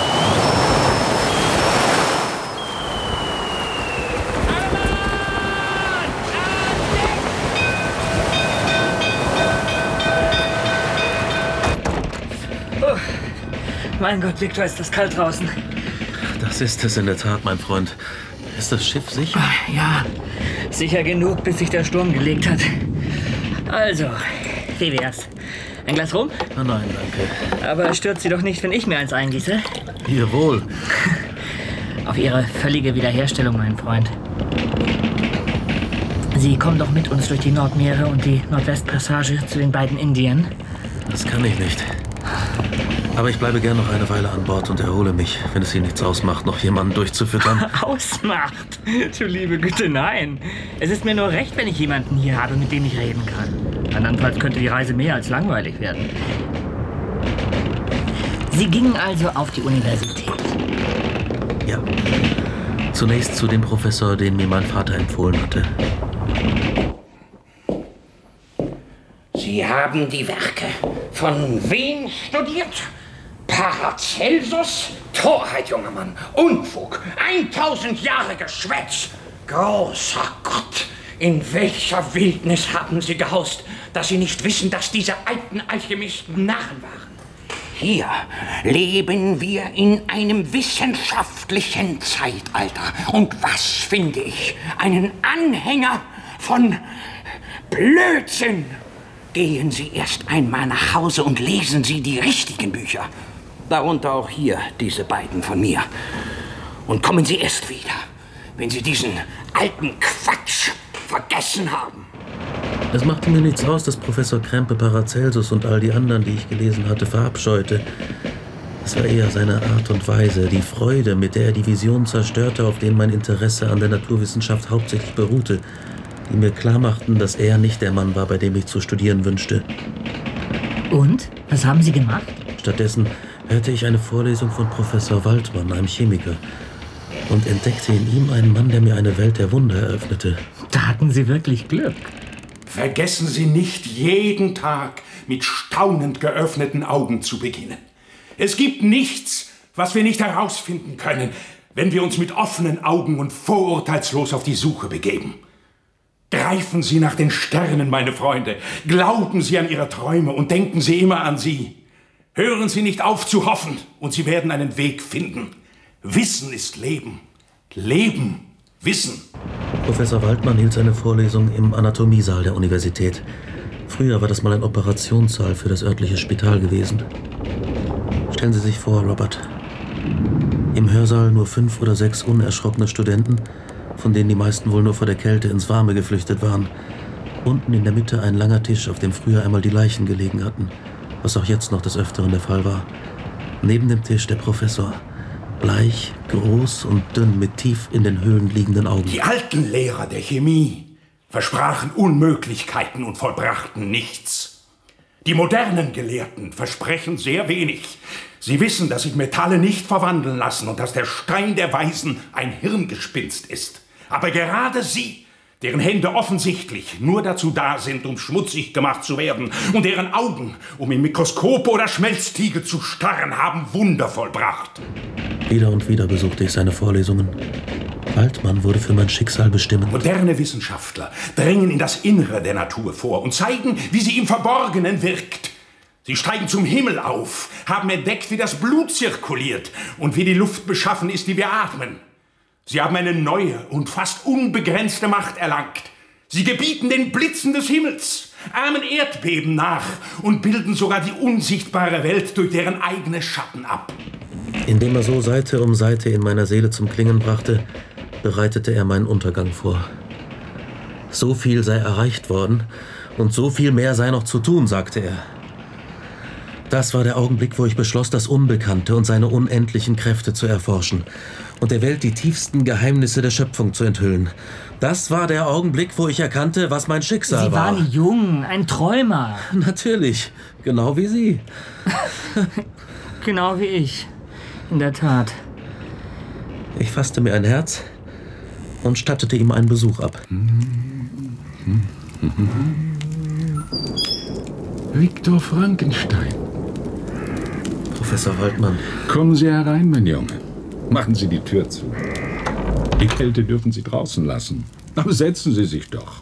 Oh, mein Gott, Viktor, ist das kalt draußen. Das ist es in der Tat, mein Freund. Ist das Schiff sicher? Ja, sicher genug, bis sich der Sturm gelegt hat. Also, wie wär's? Ein Glas rum? Oh nein, danke. Aber stört Sie doch nicht, wenn ich mir eins eingieße? Jawohl. Auf Ihre völlige Wiederherstellung, mein Freund. Sie kommen doch mit uns durch die Nordmeere und die Nordwestpassage zu den beiden Indien. Das kann ich nicht. Aber ich bleibe gern noch eine Weile an Bord und erhole mich, wenn es Ihnen nichts ausmacht, noch jemanden durchzufüttern. Ausmacht? Du liebe Güte, nein. Es ist mir nur recht, wenn ich jemanden hier habe, mit dem ich reden kann. Andernfalls könnte die Reise mehr als langweilig werden. Sie gingen also auf die Universität. Ja. Zunächst zu dem Professor, den mir mein Vater empfohlen hatte. Sie haben die Werke von wem studiert? Paracelsus? Torheit, junger Mann. Unfug. 1000 Jahre Geschwätz. Großer Gott. In welcher Wildnis haben Sie gehaust, dass Sie nicht wissen, dass diese alten Alchemisten Narren waren? Hier leben wir in einem wissenschaftlichen Zeitalter. Und was finde ich? Einen Anhänger von Blödsinn. Gehen Sie erst einmal nach Hause und lesen Sie die richtigen Bücher. Darunter auch hier diese beiden von mir. Und kommen Sie erst wieder, wenn Sie diesen alten Quatsch vergessen haben. Es machte mir nichts aus, dass Professor Krempe Paracelsus und all die anderen, die ich gelesen hatte, verabscheute. Es war eher seine Art und Weise, die Freude, mit der er die Visionen zerstörte, auf denen mein Interesse an der Naturwissenschaft hauptsächlich beruhte, die mir klarmachten, dass er nicht der Mann war, bei dem ich zu studieren wünschte. Und? Was haben Sie gemacht? Stattdessen hörte ich eine Vorlesung von Professor Waldmann, einem Chemiker, und entdeckte in ihm einen Mann, der mir eine Welt der Wunder eröffnete. Da hatten Sie wirklich Glück. Vergessen Sie nicht, jeden Tag mit staunend geöffneten Augen zu beginnen. Es gibt nichts, was wir nicht herausfinden können, wenn wir uns mit offenen Augen und vorurteilslos auf die Suche begeben. Greifen Sie nach den Sternen, meine Freunde. Glauben Sie an Ihre Träume und denken Sie immer an sie. Hören Sie nicht auf zu hoffen und Sie werden einen Weg finden. Wissen ist Leben. Leben, Wissen. Professor Waldmann hielt seine Vorlesung im Anatomiesaal der Universität. Früher war das mal ein Operationssaal für das örtliche Spital gewesen. Stellen Sie sich vor, Robert. Im Hörsaal nur 5 oder 6 unerschrockene Studenten, von denen die meisten wohl nur vor der Kälte ins Warme geflüchtet waren. Unten in der Mitte ein langer Tisch, auf dem früher einmal die Leichen gelegen hatten, was auch jetzt noch des Öfteren der Fall war. Neben dem Tisch der Professor, bleich, groß und dünn mit tief in den Höhlen liegenden Augen. Die alten Lehrer der Chemie versprachen Unmöglichkeiten und vollbrachten nichts. Die modernen Gelehrten versprechen sehr wenig. Sie wissen, dass sich Metalle nicht verwandeln lassen und dass der Stein der Weisen ein Hirngespinst ist. Aber gerade Sie, deren Hände offensichtlich nur dazu da sind, um schmutzig gemacht zu werden, und deren Augen, um im Mikroskop oder Schmelztiegel zu starren, haben Wunder vollbracht. Wieder und wieder besuchte ich seine Vorlesungen. Waldmann wurde für mein Schicksal bestimmen. Moderne Wissenschaftler dringen in das Innere der Natur vor und zeigen, wie sie im Verborgenen wirkt. Sie steigen zum Himmel auf, haben entdeckt, wie das Blut zirkuliert und wie die Luft beschaffen ist, die wir atmen. Sie haben eine neue und fast unbegrenzte Macht erlangt. Sie gebieten den Blitzen des Himmels, ahmen Erdbeben nach und bilden sogar die unsichtbare Welt durch deren eigene Schatten ab. Indem er so Seite um Seite in meiner Seele zum Klingen brachte, bereitete er meinen Untergang vor. So viel sei erreicht worden und so viel mehr sei noch zu tun, sagte er. Das war der Augenblick, wo ich beschloss, das Unbekannte und seine unendlichen Kräfte zu erforschen und der Welt die tiefsten Geheimnisse der Schöpfung zu enthüllen. Das war der Augenblick, wo ich erkannte, was mein Schicksal war. Sie waren jung, ein Träumer. Natürlich, genau wie Sie. Genau wie ich, in der Tat. Ich fasste mir ein Herz und stattete ihm einen Besuch ab. Viktor Frankenstein. Professor Waldmann. Kommen Sie herein, mein Junge. Machen Sie die Tür zu. Die Kälte dürfen Sie draußen lassen. Aber setzen Sie sich doch.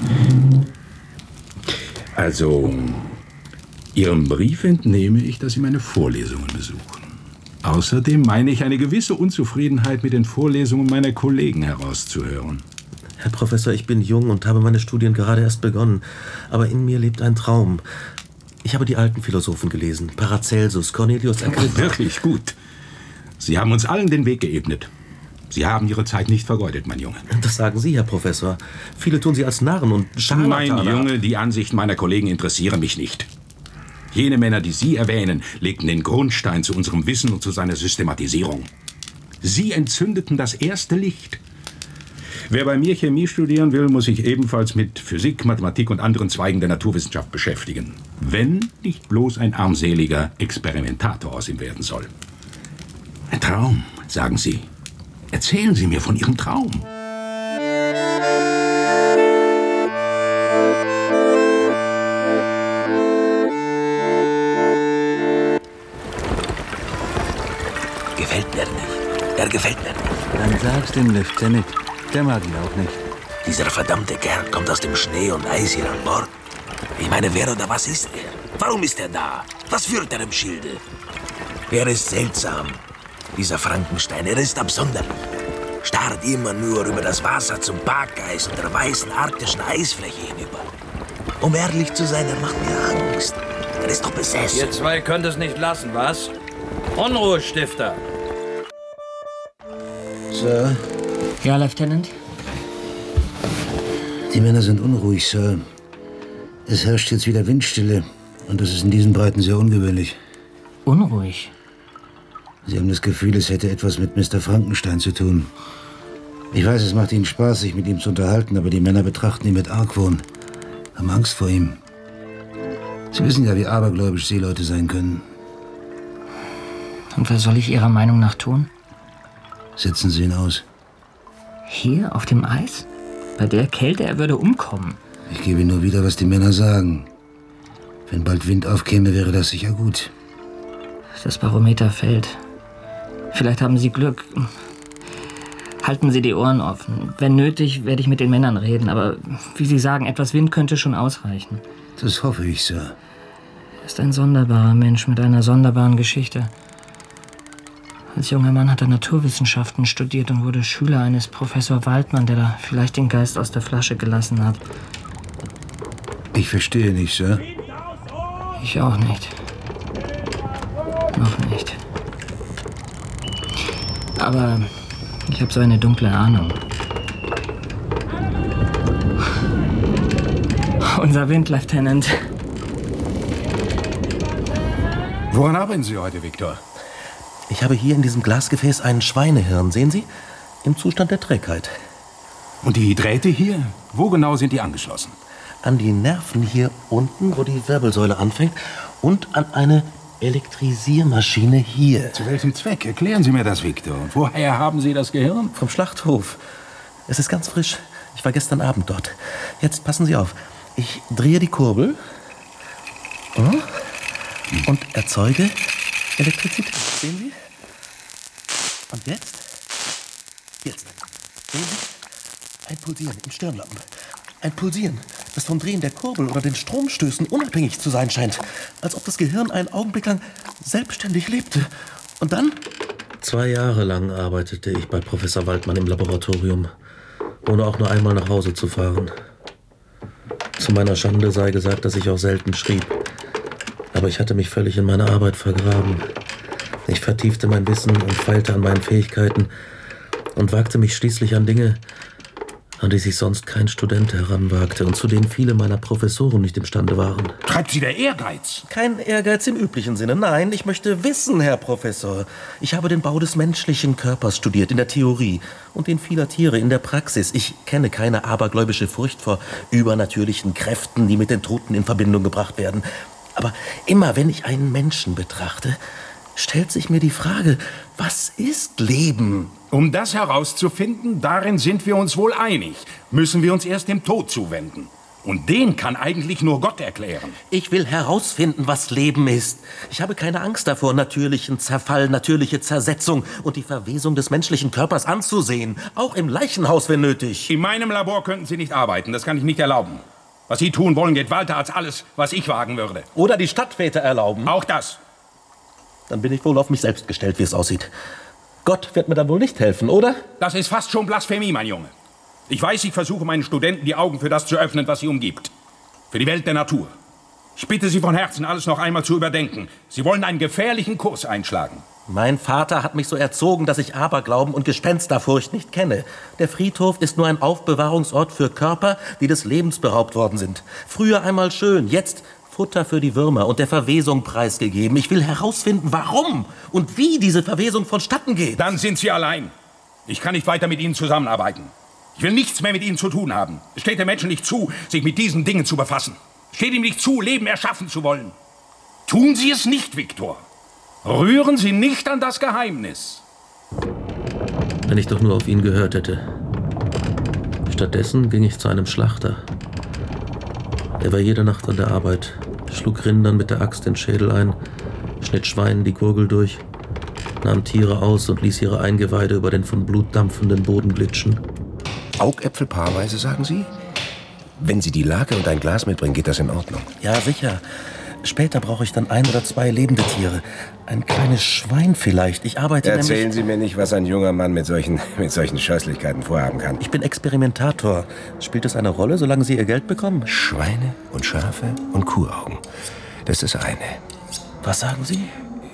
Also, Ihrem Brief entnehme ich, dass Sie meine Vorlesungen besuchen. Außerdem meine ich, eine gewisse Unzufriedenheit mit den Vorlesungen meiner Kollegen herauszuhören. Herr Professor, ich bin jung und habe meine Studien gerade erst begonnen. Aber in mir lebt ein Traum. Ich habe die alten Philosophen gelesen. Paracelsus, Cornelius Agrippa. Wirklich gut. Sie haben uns allen den Weg geebnet. Sie haben Ihre Zeit nicht vergeudet, mein Junge. Das sagen Sie, Herr Professor. Viele tun Sie als Narren und Scharlataner. Mein Junge, die Ansichten meiner Kollegen interessieren mich nicht. Jene Männer, die Sie erwähnen, legten den Grundstein zu unserem Wissen und zu seiner Systematisierung. Sie entzündeten das erste Licht. Wer bei mir Chemie studieren will, muss sich ebenfalls mit Physik, Mathematik und anderen Zweigen der Naturwissenschaft beschäftigen. Wenn nicht bloß ein armseliger Experimentator aus ihm werden soll. Ein Traum, sagen Sie. Erzählen Sie mir von Ihrem Traum. Gefällt mir nicht. Er gefällt mir nicht. Dann sag's dem Lieutenant. Der mag ihn auch nicht. Dieser verdammte Kerl kommt aus dem Schnee und Eis hier an Bord. Ich meine, wer oder was ist er? Warum ist er da? Was führt er im Schilde? Er ist seltsam. Dieser Frankenstein, er ist absonderlich. Starrt immer nur über das Wasser zum Parkeis und der weißen arktischen Eisfläche hinüber. Um ehrlich zu sein, er macht mir Angst. Er ist doch besessen. Ihr zwei könnt es nicht lassen, was? Unruhestifter. Sir? Ja, Lieutenant? Die Männer sind unruhig, Sir. Es herrscht jetzt wieder Windstille. Und das ist in diesen Breiten sehr ungewöhnlich. Unruhig? Sie haben das Gefühl, es hätte etwas mit Mr. Frankenstein zu tun. Ich weiß, es macht Ihnen Spaß, sich mit ihm zu unterhalten, aber die Männer betrachten ihn mit Argwohn, haben Angst vor ihm. Sie wissen ja, wie abergläubisch Seeleute sein können. Und was soll ich Ihrer Meinung nach tun? Setzen Sie ihn aus. Hier, auf dem Eis? Bei der Kälte, er würde umkommen. Ich gebe Ihnen nur wieder, was die Männer sagen. Wenn bald Wind aufkäme, wäre das sicher gut. Das Barometer fällt. Vielleicht haben Sie Glück. Halten Sie die Ohren offen. Wenn nötig, werde ich mit den Männern reden. Aber wie Sie sagen, etwas Wind könnte schon ausreichen. Das hoffe ich, Sir. Er ist ein sonderbarer Mensch mit einer sonderbaren Geschichte. Als junger Mann hat er Naturwissenschaften studiert und wurde Schüler eines Professor Waldmann, der da vielleicht den Geist aus der Flasche gelassen hat. Ich verstehe nicht, Sir. Ich auch nicht. Noch nicht. Aber ich habe so eine dunkle Ahnung. Unser Wind, Lieutenant. Woran arbeiten Sie heute, Viktor? Ich habe hier in diesem Glasgefäß ein Schweinehirn, sehen Sie? Im Zustand der Trägheit. Und die Drähte hier? Wo genau sind die angeschlossen? An die Nerven hier unten, wo die Wirbelsäule anfängt, und an eine Elektrisiermaschine hier. Zu welchem Zweck? Erklären Sie mir das, Viktor. Und woher haben Sie das Gehirn? Vom Schlachthof. Es ist ganz frisch. Ich war gestern Abend dort. Jetzt passen Sie auf. Ich drehe die Kurbel und erzeuge Elektrizität. Sehen Sie? Und jetzt? Jetzt. Sehen Sie? Ein Pulsieren im Stirnlappen. Ein Pulsieren, das vom Drehen der Kurbel oder den Stromstößen unabhängig zu sein scheint. Als ob das Gehirn einen Augenblick lang selbstständig lebte. Und dann? 2 Jahre lang arbeitete ich bei Professor Waldmann im Laboratorium, ohne auch nur einmal nach Hause zu fahren. Zu meiner Schande sei gesagt, dass ich auch selten schrieb. Aber ich hatte mich völlig in meine Arbeit vergraben. Ich vertiefte mein Wissen und feilte an meinen Fähigkeiten und wagte mich schließlich an Dinge, an die sich sonst kein Student heranwagte und zu denen viele meiner Professoren nicht imstande waren. Treibt Sie der Ehrgeiz? Kein Ehrgeiz im üblichen Sinne, nein. Ich möchte wissen, Herr Professor. Ich habe den Bau des menschlichen Körpers studiert, in der Theorie und den vieler Tiere in der Praxis. Ich kenne keine abergläubische Furcht vor übernatürlichen Kräften, die mit den Toten in Verbindung gebracht werden. Aber immer wenn ich einen Menschen betrachte, stellt sich mir die Frage, was ist Leben? Um das herauszufinden, darin sind wir uns wohl einig, müssen wir uns erst dem Tod zuwenden. Und den kann eigentlich nur Gott erklären. Ich will herausfinden, was Leben ist. Ich habe keine Angst davor, natürlichen Zerfall, natürliche Zersetzung und die Verwesung des menschlichen Körpers anzusehen. Auch im Leichenhaus, wenn nötig. In meinem Labor könnten Sie nicht arbeiten, das kann ich nicht erlauben. Was Sie tun wollen, geht weiter als alles, was ich wagen würde. Oder die Stadtväter erlauben. Auch das. Dann bin ich wohl auf mich selbst gestellt, wie es aussieht. Gott wird mir dann wohl nicht helfen, oder? Das ist fast schon Blasphemie, mein Junge. Ich weiß, ich versuche meinen Studenten die Augen für das zu öffnen, was sie umgibt. Für die Welt der Natur. Ich bitte Sie von Herzen, alles noch einmal zu überdenken. Sie wollen einen gefährlichen Kurs einschlagen. Mein Vater hat mich so erzogen, dass ich Aberglauben und Gespensterfurcht nicht kenne. Der Friedhof ist nur ein Aufbewahrungsort für Körper, die des Lebens beraubt worden sind. Früher einmal schön, jetzt Futter für die Würmer und der Verwesung preisgegeben. Ich will herausfinden, warum und wie diese Verwesung vonstatten geht. Dann sind Sie allein. Ich kann nicht weiter mit Ihnen zusammenarbeiten. Ich will nichts mehr mit Ihnen zu tun haben. Es steht dem Menschen nicht zu, sich mit diesen Dingen zu befassen. Es steht ihm nicht zu, Leben erschaffen zu wollen. Tun Sie es nicht, Viktor. Rühren Sie nicht an das Geheimnis. Wenn ich doch nur auf ihn gehört hätte. Stattdessen ging ich zu einem Schlachter. Er war jede Nacht an der Arbeit, schlug Rindern mit der Axt den Schädel ein, schnitt Schweinen die Gurgel durch, nahm Tiere aus und ließ ihre Eingeweide über den von Blut dampfenden Boden glitschen. Augäpfel paarweise, sagen Sie? Wenn Sie die Lake und ein Glas mitbringen, geht das in Ordnung? Ja, sicher. Später brauche ich dann 1 oder 2 lebende Tiere. Ein kleines Schwein vielleicht. Ich arbeite Erzählen Sie mir nicht, was ein junger Mann mit solchen Scheußlichkeiten vorhaben kann. Ich bin Experimentator. Spielt es eine Rolle, solange Sie Ihr Geld bekommen? Schweine und Schafe und Kuhaugen. Das ist das eine. Was sagen Sie?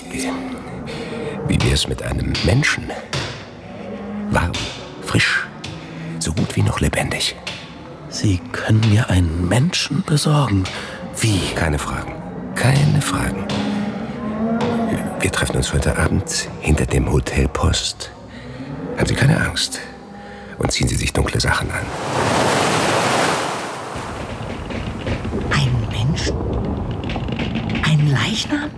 Wie wär's mit einem Menschen? Warm, frisch, so gut wie noch lebendig. Sie können mir einen Menschen besorgen? Wie? Keine Fragen. Keine Fragen. Wir treffen uns heute Abend hinter dem Hotel Post. Haben Sie keine Angst. Und ziehen Sie sich dunkle Sachen an. Ein Mensch? Ein Leichnam?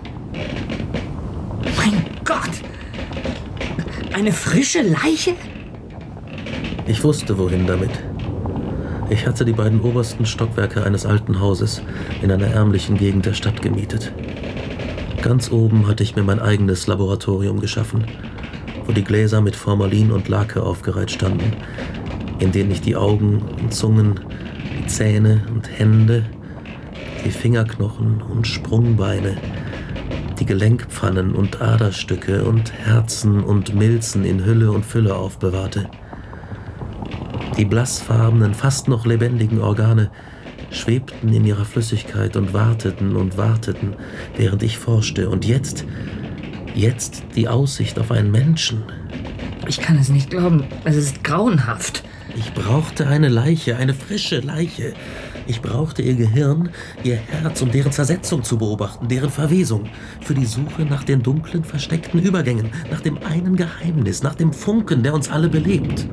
Mein Gott! Eine frische Leiche? Ich wusste, wohin damit. Ich hatte die beiden obersten Stockwerke eines alten Hauses in einer ärmlichen Gegend der Stadt gemietet. Ganz oben hatte ich mir mein eigenes Laboratorium geschaffen, wo die Gläser mit Formalin und Lake aufgereiht standen, in denen ich die Augen und Zungen, die Zähne und Hände, die Fingerknochen und Sprungbeine, die Gelenkpfannen und Aderstücke und Herzen und Milzen in Hülle und Fülle aufbewahrte. Die blassfarbenen, fast noch lebendigen Organe schwebten in ihrer Flüssigkeit und warteten, während ich forschte. Und jetzt die Aussicht auf einen Menschen. Ich kann es nicht glauben. Es ist grauenhaft. Ich brauchte eine Leiche, eine frische Leiche. Ich brauchte ihr Gehirn, ihr Herz, um deren Zersetzung zu beobachten, deren Verwesung. Für die Suche nach den dunklen, versteckten Übergängen, nach dem einen Geheimnis, nach dem Funken, der uns alle belebt.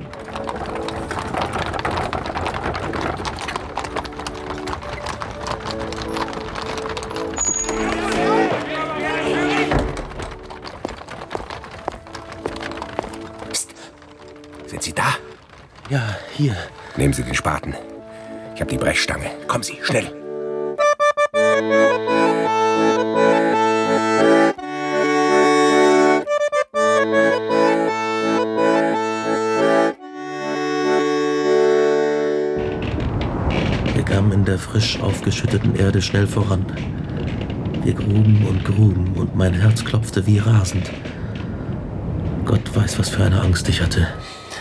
Sind Sie da? Ja, hier. Nehmen Sie den Spaten. Ich habe die Brechstange. Kommen Sie, schnell. Lärm in der frisch aufgeschütteten Erde schnell voran. Wir gruben und mein Herz klopfte wie rasend. Gott weiß, was für eine Angst ich hatte.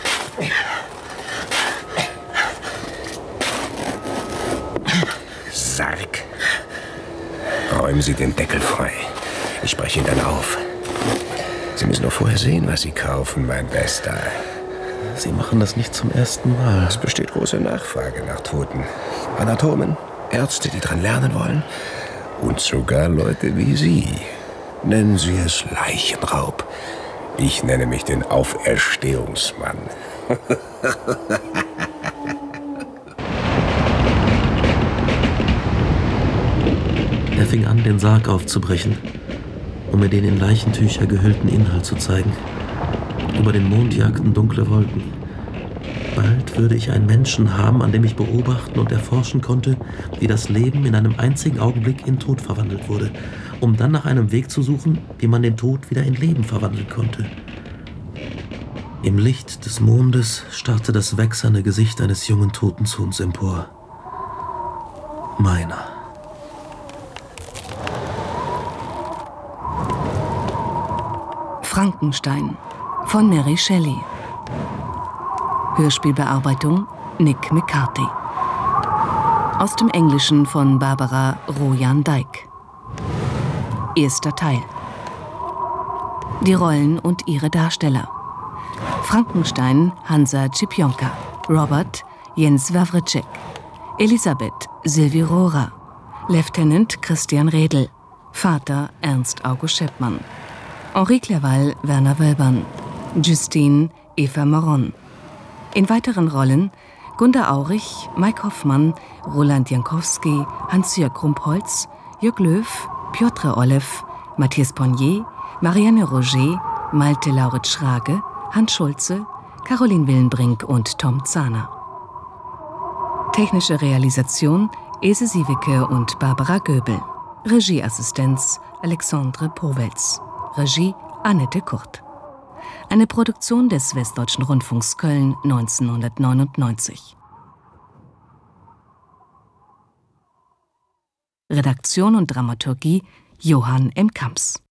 Sarg. Räumen Sie den Deckel frei. Ich breche ihn dann auf. Sie müssen nur vorher sehen, was Sie kaufen, mein Bester. Sie machen das nicht zum ersten Mal. Es besteht große Nachfrage nach Toten. Anatomen, Ärzte, die dran lernen wollen. Und sogar Leute wie Sie. Nennen Sie es Leichenraub. Ich nenne mich den Auferstehungsmann. Er fing an, den Sarg aufzubrechen, um mir den in Leichentücher gehüllten Inhalt zu zeigen. Über den Mond jagten dunkle Wolken. Bald würde ich einen Menschen haben, an dem ich beobachten und erforschen konnte, wie das Leben in einem einzigen Augenblick in Tod verwandelt wurde, um dann nach einem Weg zu suchen, wie man den Tod wieder in Leben verwandeln konnte. Im Licht des Mondes starrte das wächserne Gesicht eines jungen Toten zu uns empor. Meiner. Frankenstein von Mary Shelley. Hörspielbearbeitung Nick McCarthy. Aus dem Englischen von Barbara Rojan-Dyke. Erster Teil. Die Rollen und ihre Darsteller. Frankenstein Hansa Cipionka, Robert Jens Wawrczyk, Elisabeth Sylvie Rohrer, Lieutenant Christian Redl, Vater Ernst August Scheppmann, Henri Clerval Werner Wölbern, Justine Eva Moron. In weiteren Rollen Gunda Aurich, Mike Hoffmann, Roland Jankowski, Hans-Jörg Krumpholz, Jörg Löw, Piotr Olew, Matthias Ponnier, Marianne Roger, Malte Lauritz Schrage, Hans Schulze, Caroline Willenbrink und Tom Zahner. Technische Realisation Ese Siewicke und Barbara Göbel. Regieassistenz Alexandre Powels. Regie Annette Kurt. Eine Produktion des Westdeutschen Rundfunks Köln 1999. Redaktion und Dramaturgie Johann M. Kamps.